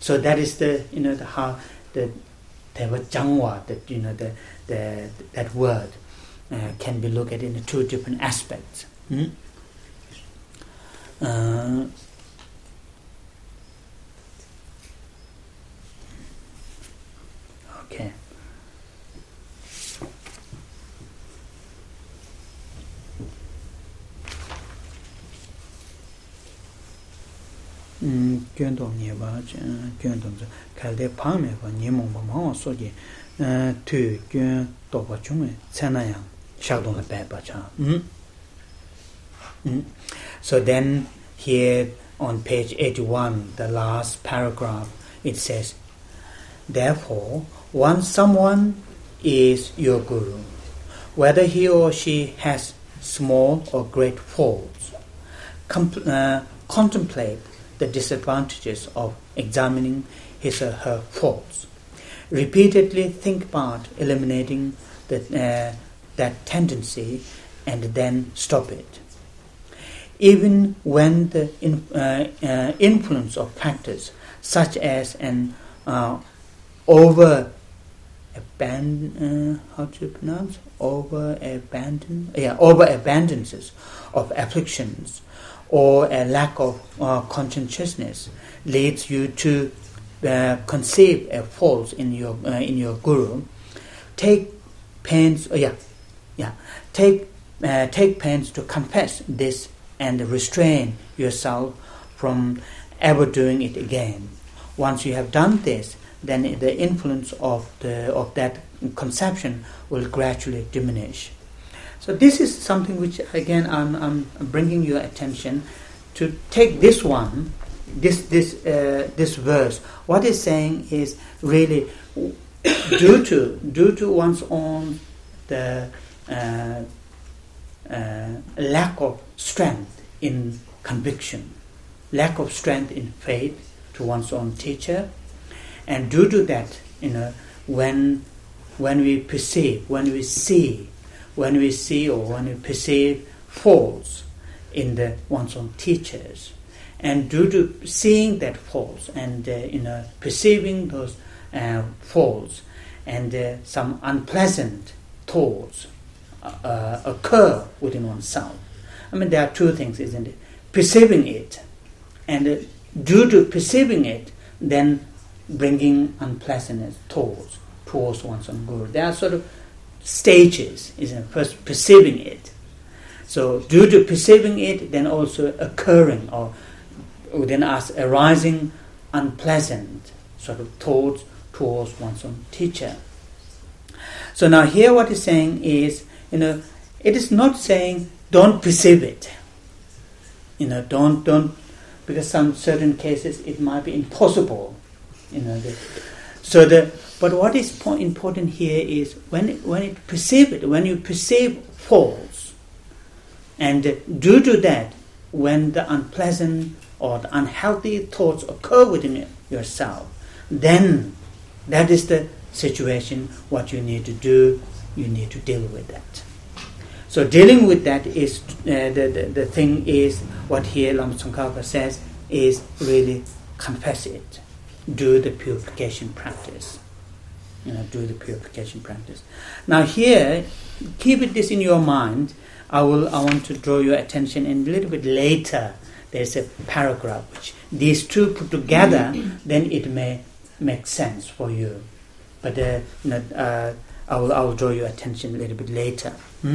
So that is the how the jangwa, that word can be looked at in two different aspects. Okay. Gyöndong Nieba, Gyöndong, Kalde Pame, Nimomba, Soji, Tu, Gyön, Doba Chung, Senayang, Shadong Bebacha. So then, here on page 81, the last paragraph, it says, therefore, once someone is your guru, whether he or she has small or great faults, contemplate the disadvantages of examining his or her faults. Repeatedly think about eliminating that tendency and then stop it. Even when the influence of factors such as an overabundance of afflictions or a lack of conscientiousness leads you to conceive a fault in your guru, take pains to confess this and restrain yourself from ever doing it again. Once you have done this, then the influence of that conception will gradually diminish. So this is something which, again, I'm bringing your attention to. Take this one, this verse. What it's saying is really due to one's own the lack of strength in conviction, lack of strength in faith to one's own teacher, and due to that, when we perceive, when we see, or when we perceive faults in one's own teachers, and due to seeing that faults and perceiving those faults, and some unpleasant thoughts occur within oneself. I mean, there are two things, isn't it? Perceiving it, and due to perceiving it, then bringing unpleasantness thoughts towards one's own guru. There are sort of stages, isn't it? First perceiving it. So due to perceiving it, then also occurring or within us arising unpleasant sort of thoughts towards one's own teacher. So now here what it's saying is, it is not saying don't perceive it. Don't, because some certain cases it might be impossible. But what is important here is when you perceive faults, and due to that, when the unpleasant or the unhealthy thoughts occur within yourself, then that is the situation. What you need to do, you need to deal with that. So dealing with that is the thing is what here Lama Tsongkhapa says is really confess it. Do the purification practice. Do the purification practice. Now here, keep this in your mind. I want to draw your attention, and a little bit later there's a paragraph which these two put together, then it may make sense for you. But I will draw your attention a little bit later.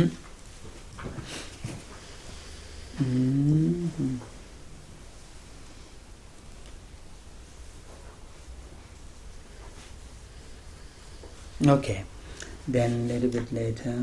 Okay, then a little bit later.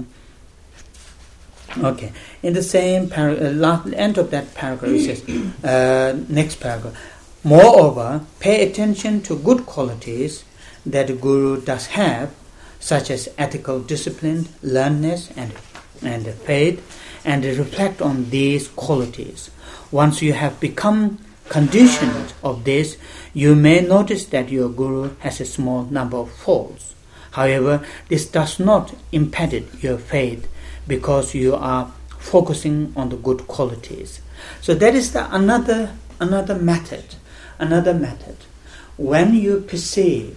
Okay, in the same end of that paragraph it says, next paragraph, moreover, pay attention to good qualities that the Guru does have, such as ethical discipline, learnedness, and faith, and reflect on these qualities. Once you have become conditioned of this, you may notice that your Guru has a small number of faults. However, this does not impede your faith because you are focusing on the good qualities. So that is another method. when you see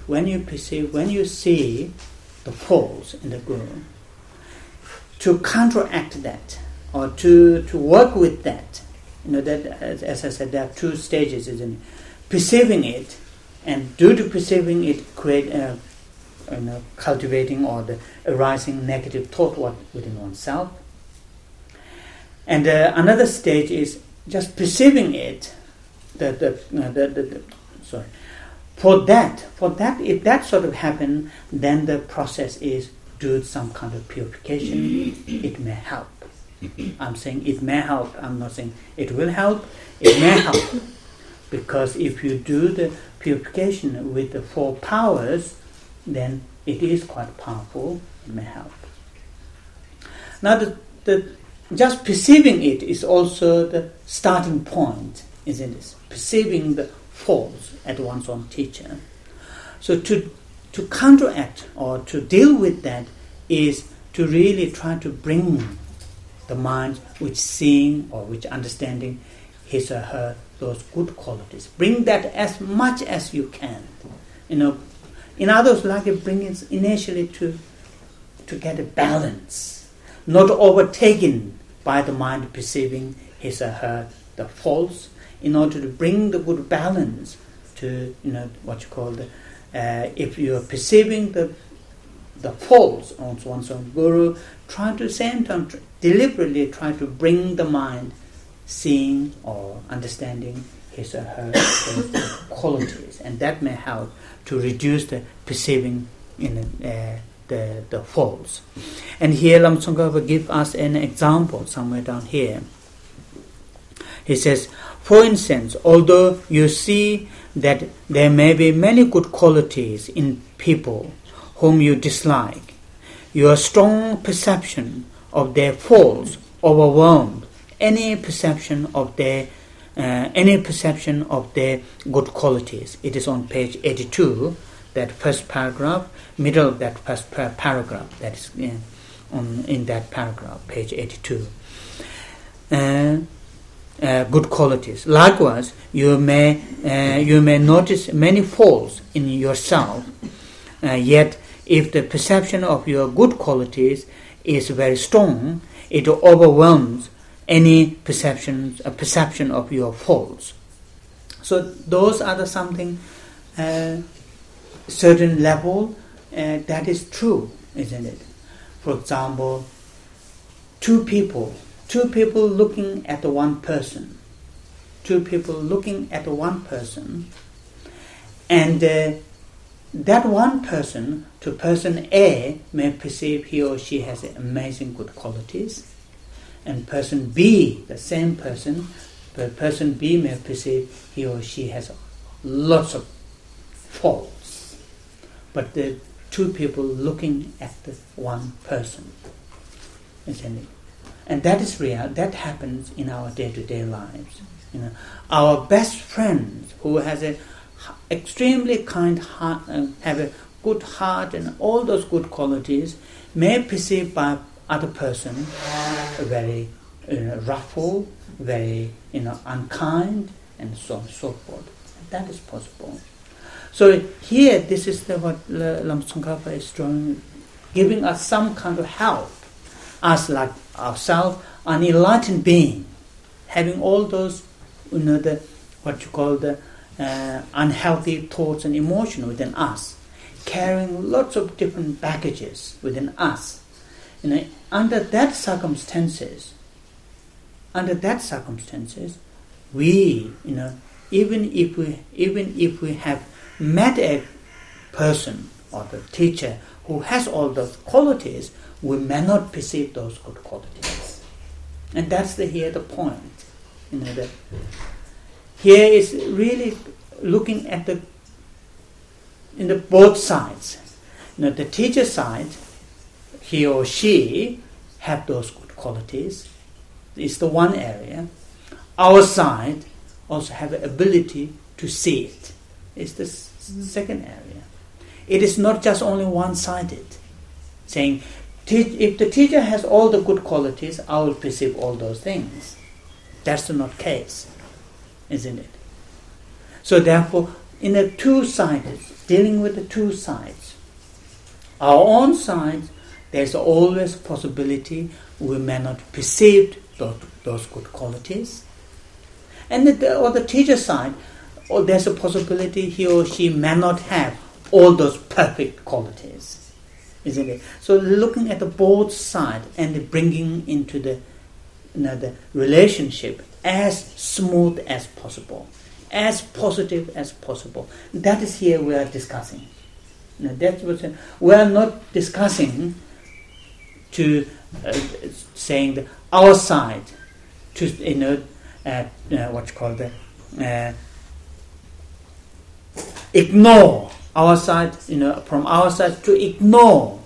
the faults in the Guru, to counteract that, or to work with that, that, as I said, there are two stages, isn't it? Perceiving it, and due to perceiving it, create cultivating or the arising negative thought within oneself. And another stage is just perceiving it. For that, if that sort of happen, then the process is do some kind of purification. It may help. I'm saying it may help. I'm not saying it will help. It may help, because if you do the purification with the 4 powers, then it is quite powerful. It may help. Now, the just perceiving it is also the starting point, isn't it? Perceiving the faults at one's own teacher. So to counteract or to deal with that is to really try to bring the mind which seeing or which understanding his or her those good qualities. Bring that as much as you can. In others, like it brings initially to get a balance, not overtaken by the mind perceiving his or her the faults, in order to bring the good balance to what you call the if you are perceiving the faults on one's own Guru, try to same time deliberately try to bring the mind seeing or understanding his or her qualities, and that may help to reduce the perceiving the faults. And here Lama Tsongkhapa will give us an example somewhere down here. He says, for instance, although you see that there may be many good qualities in people whom you dislike, your strong perception of their faults overwhelmed any perception of their good qualities. It is on page 82, that first paragraph, middle of that first paragraph. That is in that paragraph, page 82. Good qualities. Likewise, you may notice many faults in yourself. Yet, if the perception of your good qualities is very strong, it overwhelms any perception of your faults. So those are something certain level that is true, isn't it? For example, two people looking at one person, and that one person, to person A, may perceive he or she has amazing good qualities, and person B, the same person, but person B may perceive he or she has lots of faults. But the two people looking at the one person, isn't it? And that is real. That happens in our day-to-day lives. Our best friends who has a extremely kind heart and have a good heart and all those good qualities may perceive by other person very ruffle, very unkind, and so on and so forth. And that is possible. So here, this is what Lama Tsongkhapa is giving us some kind of help. Us like ourselves, an enlightened being, having all those, what you call the unhealthy thoughts and emotions within us, carrying lots of different baggages within us. Under that circumstances, we, even if we have met a person or the teacher who has all those qualities, we may not perceive those good qualities. And that's here the point. That here is really looking at the both sides. The teacher side, he or she have those good qualities. It's the one area. Our side also have the ability to see it. It's the second area. It is not just only one-sided, saying, if the teacher has all the good qualities, I will perceive all those things. That's not the case, isn't it? So therefore, in the two sides, dealing with the two sides. Our own side, there's always possibility we may not perceive those good qualities. And the teacher side, there's a possibility he or she may not have all those perfect qualities, isn't it? So looking at the both sides and bringing into the relationship as smooth as possible, as positive as possible. That is here we are discussing. Now, that's what we are not discussing to saying that our side to what's called ignore our side, from our side to ignore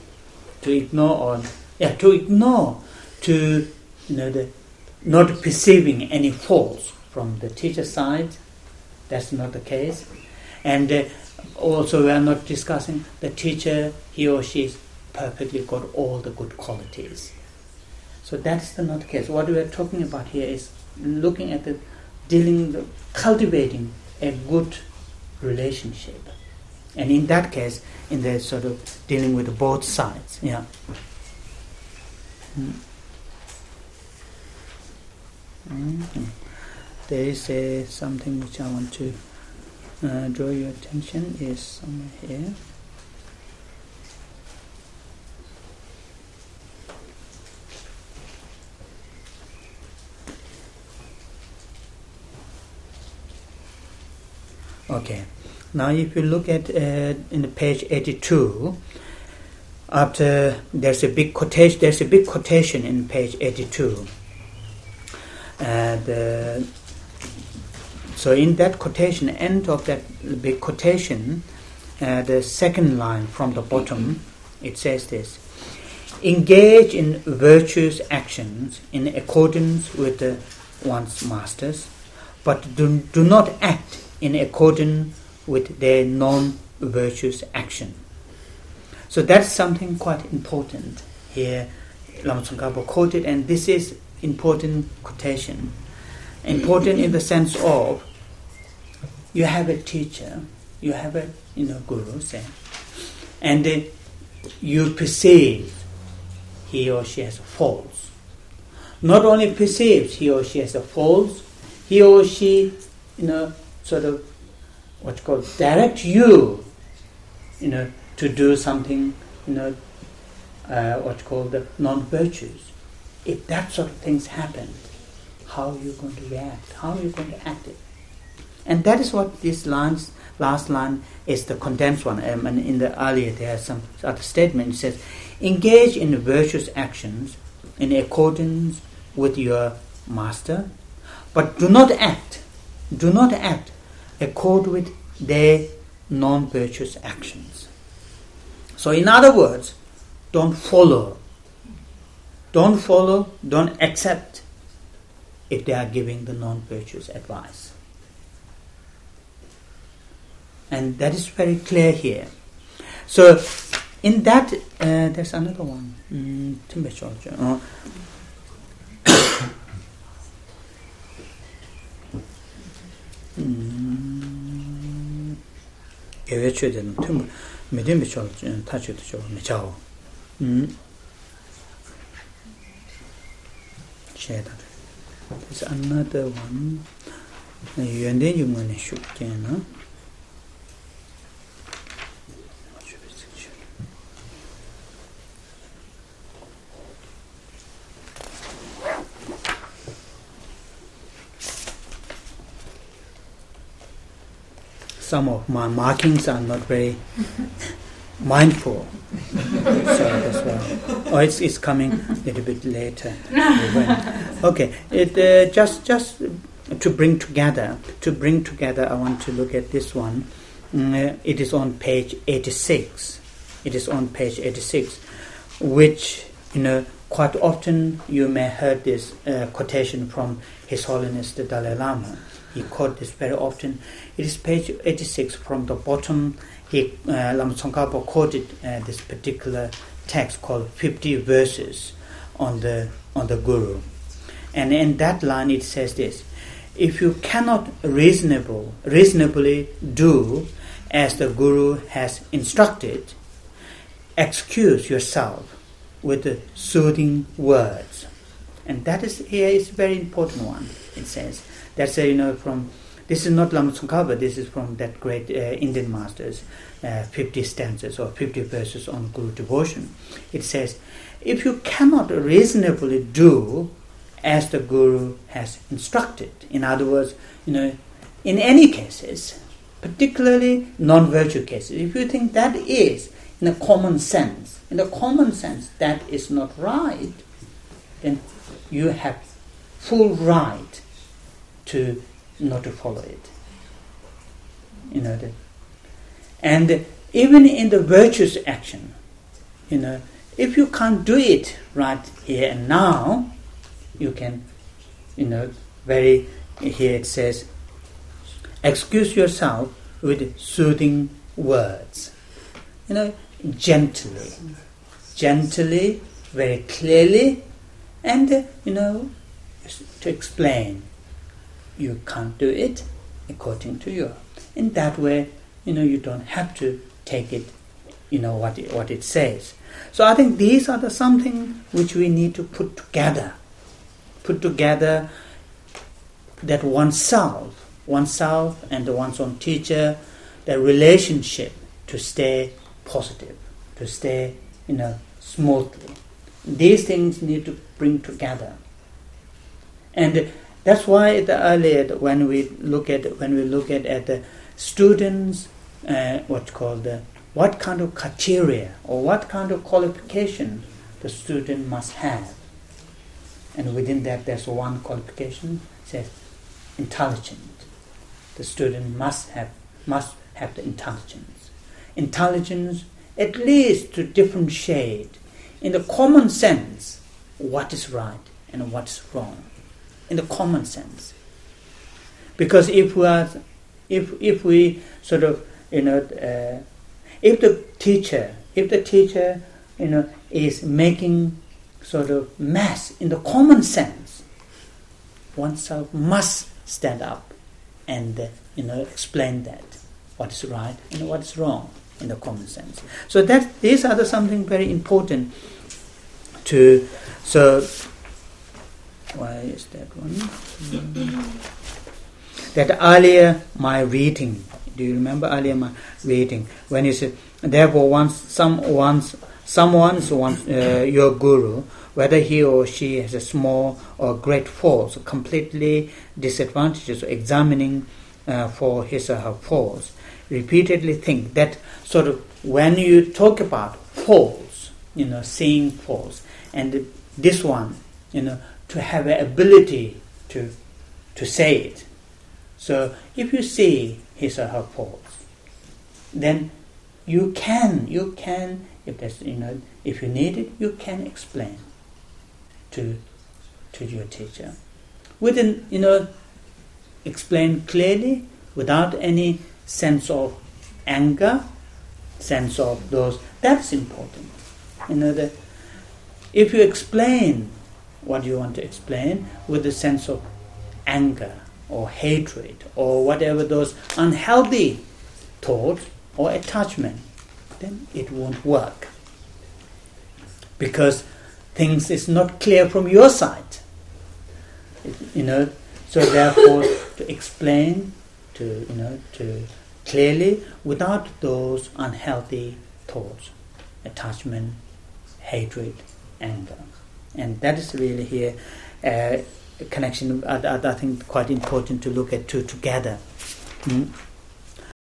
not perceiving any faults from the teacher side. That's not the case. And also we are not discussing the teacher, he or she is perfectly got all the good qualities. So that's not the case. What we are talking about here is looking at cultivating a good relationship. And in that case, in the sort of dealing with both sides. Yeah. Mm-hmm. There is something which I want to draw your attention, is somewhere here. Okay. Now, if you look at in the page 82, after there's a big quotation in page 82. So in that quotation, end of that big quotation, the second line from the bottom, it says this: engage in virtuous actions in accordance with one's masters, but do not act in accordance with their non-virtuous action. So that's something quite important here. Lama Tsongkhapa quoted, and this is important quotation. Important in the sense of you have a teacher, you have a guru, say, and you perceive he or she has faults. Not only perceives he or she has a faults, he or she sort of what's called direct you to do something what's called the non-virtues. If that sort of things happen, how are you going to react? How are you going to act it? And that is what this last line is, the condensed one. And in the earlier there are some other statement. It says, engage in virtuous actions in accordance with your master, but do not act accord with their non-virtuous actions. So in other words, don't follow, don't accept if they are giving the non-virtuous advice. And that is very clear here. So in that, there's another one. There's another one. Some of my markings are not very mindful, so that's why. Oh, it's coming a little bit later. Okay, just to bring together, I want to look at this one. It is on page 86. Which quite often you may heard this quotation from His Holiness the Dalai Lama. He quotes this very often. It is page 86 from the bottom. Lama Tsongkhapa quoted this particular text called 50 verses on the Guru. And in that line it says this: if you cannot reasonably do as the Guru has instructed, excuse yourself with the soothing words. And that is here is a very important one. It says that's from this is not Lama Tsongkhapa, this is from that great Indian master's 50 stanzas or 50 verses on Guru devotion. It says, if you cannot reasonably do as the Guru has instructed, in other words, in any cases, particularly non-virtue cases, if you think that is in the common sense that is not right, then you have full right to not to follow it. And even in the virtuous action, if you can't do it right here and now, you can, here it says, excuse yourself with soothing words. Gently, very clearly, and, to explain. You can't do it according to you. In that way, you don't have to take it, what it says. So I think these are something which we need to put together that oneself and one's own teacher, the relationship to stay positive, to stay, smoothly. These things need to bring together. And that's why earlier when we look at the students, what kind of criteria or what kind of qualification the student must have, and within that there's one qualification, says intelligent. The student must have the intelligence at least to differentiate in the common sense what is right and what is wrong. In the common sense, because if the teacher is making sort of mess in the common sense, oneself must stand up and explain that what is right and what is wrong in the common sense. So these are something very important to. So why is that one? That earlier my reading. Do you remember earlier my reading when you said, therefore someone's your guru, whether he or she has a small or great faults, completely disadvantages, examining for his or her faults, repeatedly think that sort of when you talk about faults, seeing faults, and this one, to have an ability to say it. So if you see his or her faults, then you can if there's if you need it, you can explain to your teacher. Within explain clearly without any sense of anger, sense of those. That's important. That if you explain what you want to explain with a sense of anger or hatred or whatever those unhealthy thoughts or attachment, then it won't work, because things is not clear from your side. So therefore to explain to clearly without those unhealthy thoughts, attachment, hatred, anger. And that is really here a connection I think quite important to look at together.